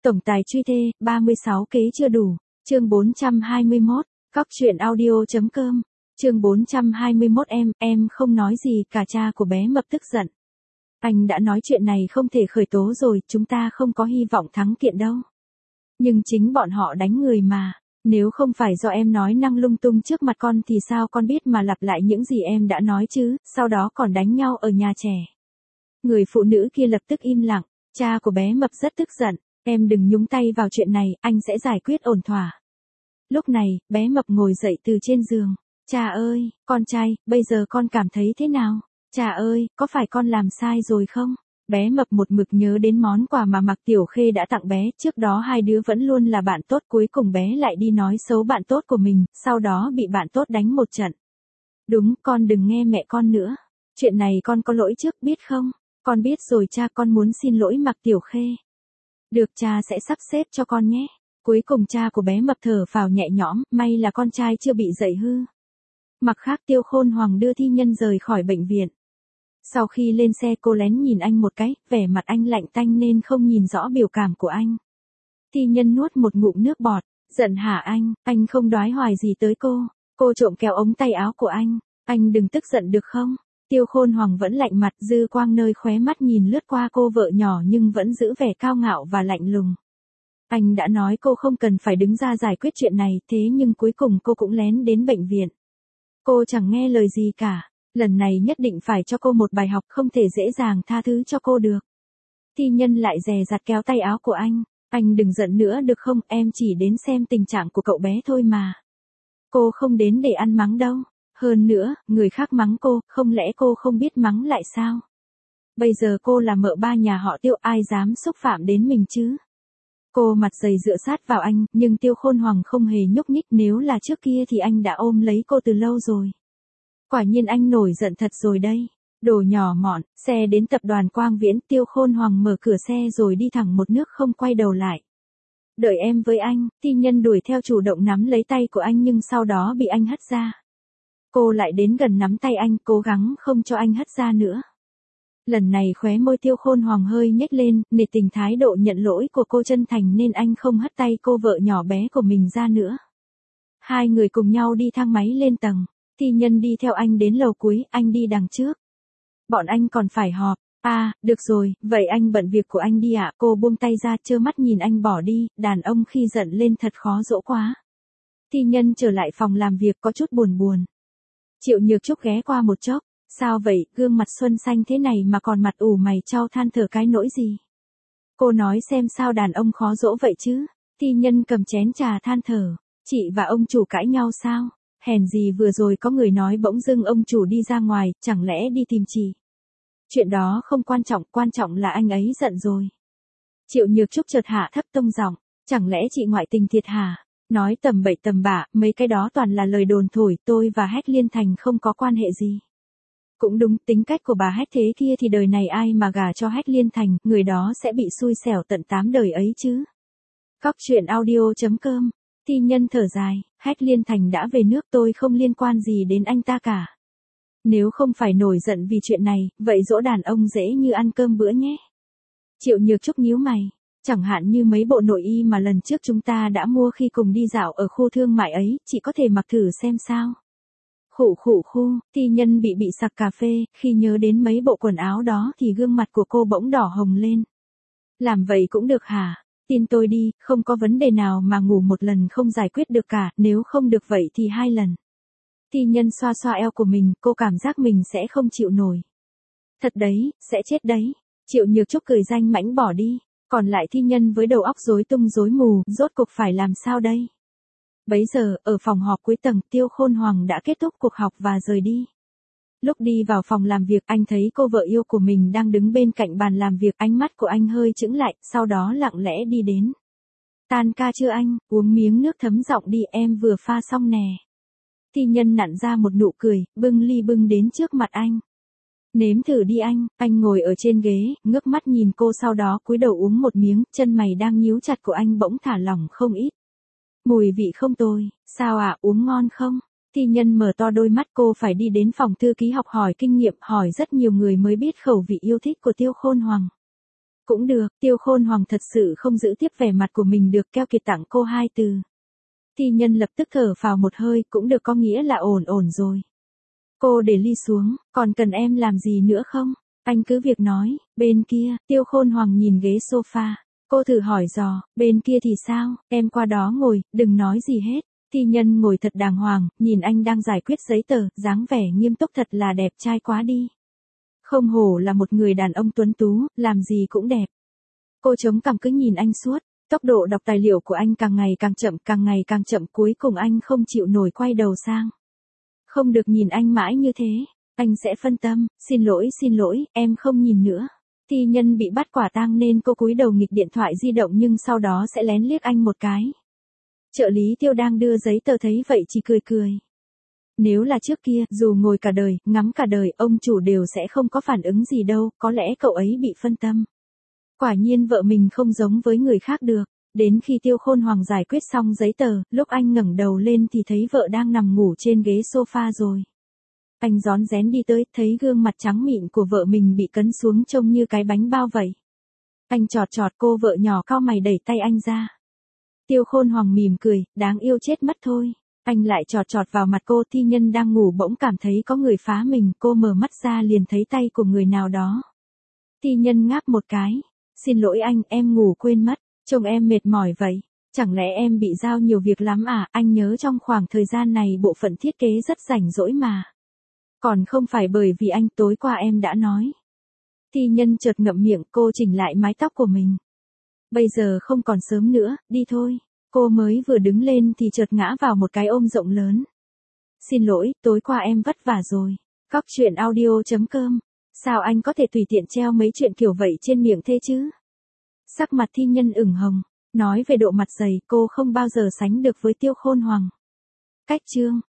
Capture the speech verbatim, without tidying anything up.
Tổng tài truy thê, ba mươi sáu kế chưa đủ. Chương bốn trăm hai mươi mốt, Cóc truyện audio.com. Chương bốn trăm hai mươi mốt em, em không nói gì cả. Cha của bé Mập tức giận. Anh đã nói chuyện này không thể khởi tố rồi, chúng ta không có hy vọng thắng kiện đâu. Nhưng chính bọn họ đánh người mà. Nếu không phải do em nói năng lung tung trước mặt con thì sao con biết mà lặp lại những gì em đã nói chứ, sau đó còn đánh nhau ở nhà trẻ. Người phụ nữ kia lập tức im lặng, cha của bé Mập rất tức giận, em đừng nhúng tay vào chuyện này, anh sẽ giải quyết ổn thỏa. Lúc này, bé Mập ngồi dậy từ trên giường, cha ơi, con trai, bây giờ con cảm thấy thế nào? Cha ơi, có phải con làm sai rồi không? Bé Mập một mực nhớ đến món quà mà Mạc Tiểu Khê đã tặng bé, trước đó hai đứa vẫn luôn là bạn tốt, cuối cùng bé lại đi nói xấu bạn tốt của mình, sau đó bị bạn tốt đánh một trận. Đúng, con đừng nghe mẹ con nữa. Chuyện này con có lỗi trước biết không? Con biết rồi cha, con muốn xin lỗi Mạc Tiểu Khê. Được, cha sẽ sắp xếp cho con nhé. Cuối cùng cha của bé Mập thở phào nhẹ nhõm, may là con trai chưa bị dậy hư. Mặt khác, Tiêu Khôn Hoàng đưa thi nhân rời khỏi bệnh viện. Sau khi lên xe cô lén nhìn anh một cái, vẻ mặt anh lạnh tanh nên không nhìn rõ biểu cảm của anh. Thi nhân nuốt một ngụm nước bọt, giận hả anh, anh không đoái hoài gì tới cô. Cô trộm kéo ống tay áo của anh, anh đừng tức giận được không? Tiêu Khôn Hoàng vẫn lạnh mặt, dư quang nơi khóe mắt nhìn lướt qua cô vợ nhỏ nhưng vẫn giữ vẻ cao ngạo và lạnh lùng. Anh đã nói cô không cần phải đứng ra giải quyết chuyện này, thế nhưng cuối cùng cô cũng lén đến bệnh viện. Cô chẳng nghe lời gì cả. Lần này nhất định phải cho cô một bài học, không thể dễ dàng tha thứ cho cô được. Thi nhân lại dè dặt kéo tay áo của anh. Anh đừng giận nữa được không, em chỉ đến xem tình trạng của cậu bé thôi mà. Cô không đến để ăn mắng đâu. Hơn nữa, người khác mắng cô, không lẽ cô không biết mắng lại sao? Bây giờ cô là mợ ba nhà họ Tiêu, ai dám xúc phạm đến mình chứ? Cô mặt dày dựa sát vào anh, nhưng Tiêu Khôn Hoàng không hề nhúc nhích, nếu là trước kia thì anh đã ôm lấy cô từ lâu rồi. Quả nhiên anh nổi giận thật rồi đây. Đồ nhỏ mọn, xe đến tập đoàn Quang Viễn, Tiêu Khôn Hoàng mở cửa xe rồi đi thẳng một nước không quay đầu lại. Đợi em với anh, thi nhân đuổi theo chủ động nắm lấy tay của anh nhưng sau đó bị anh hất ra. Cô lại đến gần nắm tay anh, cố gắng không cho anh hất ra nữa. Lần này khóe môi Tiêu Khôn Hoàng hơi nhếch lên, nể tình thái độ nhận lỗi của cô chân thành nên anh không hất tay cô vợ nhỏ bé của mình ra nữa. Hai người cùng nhau đi thang máy lên tầng. Thi nhân đi theo anh đến lầu cuối, anh đi đằng trước. Bọn anh còn phải họp. À, được rồi, vậy anh bận việc của anh đi ạ. Cô buông tay ra, trơ mắt nhìn anh bỏ đi, đàn ông khi giận lên thật khó dỗ quá. Thi nhân trở lại phòng làm việc có chút buồn buồn. Triệu Nhược Trúc ghé qua một chốc. Sao vậy, gương mặt xuân xanh thế này mà còn mặt ủ mày chau than thở cái nỗi gì? Cô nói xem sao đàn ông khó dỗ vậy chứ? Thi nhân cầm chén trà than thở. Chị và ông chủ cãi nhau sao? Hèn gì vừa rồi có người nói bỗng dưng ông chủ đi ra ngoài, chẳng lẽ đi tìm chị? Chuyện đó không quan trọng, quan trọng là anh ấy giận rồi. Triệu Nhược Trúc chợt hạ thấp tông giọng, chẳng lẽ chị ngoại tình thiệt hả? Nói tầm bậy tầm bạ, mấy cái đó toàn là lời đồn thổi, tôi và Hách Liên Thành không có quan hệ gì. Cũng đúng, tính cách của bà Hách thế kia thì đời này ai mà gả cho Hách Liên Thành, người đó sẽ bị xui xẻo tận tám đời ấy chứ. Cóc truyện audio.com. Thi nhân thở dài, Hách Liên Thành đã về nước, tôi không liên quan gì đến anh ta cả. Nếu không phải nổi giận vì chuyện này, vậy dỗ đàn ông dễ như ăn cơm bữa nhé. Triệu Nhược Trúc nhíu mày, chẳng hạn như mấy bộ nội y mà lần trước chúng ta đã mua khi cùng đi dạo ở khu thương mại ấy, chị có thể mặc thử xem sao. Khụ khụ khu, thi nhân bị bị sặc cà phê, khi nhớ đến mấy bộ quần áo đó thì gương mặt của cô bỗng đỏ hồng lên. Làm vậy cũng được hả? Tin tôi đi, không có vấn đề nào mà ngủ một lần không giải quyết được cả, nếu không được vậy thì hai lần. Thi nhân xoa xoa eo của mình, cô cảm giác mình sẽ không chịu nổi. Thật đấy, sẽ chết đấy. Triệu Nhược Trúc cười danh mãnh bỏ đi, còn lại thi nhân với đầu óc rối tung rối mù, rốt cuộc phải làm sao đây? Bấy giờ, ở phòng họp cuối tầng, Tiêu Khôn Hoàng đã kết thúc cuộc họp và rời đi. Lúc đi vào phòng làm việc, anh thấy cô vợ yêu của mình đang đứng bên cạnh bàn làm việc, ánh mắt của anh hơi chững lại, sau đó lặng lẽ đi đến. Tan ca chưa anh, uống miếng nước thấm giọng đi, em vừa pha xong nè. Thi nhân nặn ra một nụ cười, bưng ly bưng đến trước mặt anh. Nếm thử đi anh, anh ngồi ở trên ghế, ngước mắt nhìn cô sau đó cúi đầu uống một miếng, chân mày đang nhíu chặt của anh bỗng thả lỏng không ít. Mùi vị không tồi, sao ạ, à, uống ngon không? Thi nhân mở to đôi mắt, cô phải đi đến phòng thư ký học hỏi kinh nghiệm, hỏi rất nhiều người mới biết khẩu vị yêu thích của Tiêu Khôn Hoàng. Cũng được, Tiêu Khôn Hoàng thật sự không giữ tiếp vẻ mặt của mình được, keo kiệt tặng cô hai từ. Thi Nhân lập tức thở phào một hơi, cũng được, có nghĩa là ổn ổn rồi. Cô để ly xuống, còn cần em làm gì nữa không? Anh cứ việc nói. Bên kia, Tiêu Khôn Hoàng nhìn ghế sofa. Cô thử hỏi dò, bên kia thì sao, em qua đó ngồi, đừng nói gì hết. Thi Nhân ngồi thật đàng hoàng, nhìn anh đang giải quyết giấy tờ, dáng vẻ nghiêm túc thật là đẹp trai quá đi. Không hổ là một người đàn ông tuấn tú, làm gì cũng đẹp. Cô chống cằm cứ nhìn anh suốt, tốc độ đọc tài liệu của anh càng ngày càng chậm, càng ngày càng chậm, cuối cùng anh không chịu nổi quay đầu sang. Không được nhìn anh mãi như thế, anh sẽ phân tâm, xin lỗi xin lỗi, em không nhìn nữa. Thi Nhân bị bắt quả tang nên cô cúi đầu nghịch điện thoại di động nhưng sau đó sẽ lén liếc anh một cái. Trợ lý Tiêu đang đưa giấy tờ thấy vậy chỉ cười cười. Nếu là trước kia, dù ngồi cả đời, ngắm cả đời, ông chủ đều sẽ không có phản ứng gì đâu, có lẽ cậu ấy bị phân tâm. Quả nhiên vợ mình không giống với người khác được. Đến khi Tiêu Khôn Hoàng giải quyết xong giấy tờ, lúc anh ngẩng đầu lên thì thấy vợ đang nằm ngủ trên ghế sofa rồi. Anh rón rén đi tới, thấy gương mặt trắng mịn của vợ mình bị cấn xuống trông như cái bánh bao vậy. Anh chọt chọt cô vợ nhỏ, cau mày đẩy tay anh ra. Tiêu Khôn Hoàng mỉm cười, đáng yêu chết mất thôi. Anh lại chọt chọt vào mặt cô. Thi Nhân đang ngủ bỗng cảm thấy có người phá mình, cô mở mắt ra liền thấy tay của người nào đó. Thi Nhân ngáp một cái. Xin lỗi anh, em ngủ quên mất, trông em mệt mỏi vậy. Chẳng lẽ em bị giao nhiều việc lắm à? Anh nhớ trong khoảng thời gian này bộ phận thiết kế rất rảnh rỗi mà. Còn không phải bởi vì anh, tối qua em đã nói. Thi Nhân chợt ngậm miệng, cô chỉnh lại mái tóc của mình. Bây giờ không còn sớm nữa, đi thôi. Cô mới vừa đứng lên thì chợt ngã vào một cái ôm rộng lớn. Xin lỗi, tối qua em vất vả rồi. Cóc truyện audio chấm com. Sao anh có thể tùy tiện treo mấy chuyện kiểu vậy trên miệng thế chứ? Sắc mặt Thi Nhân ửng hồng. Nói về độ mặt dày, cô không bao giờ sánh được với Tiêu Khôn Hoàng. Cách chương.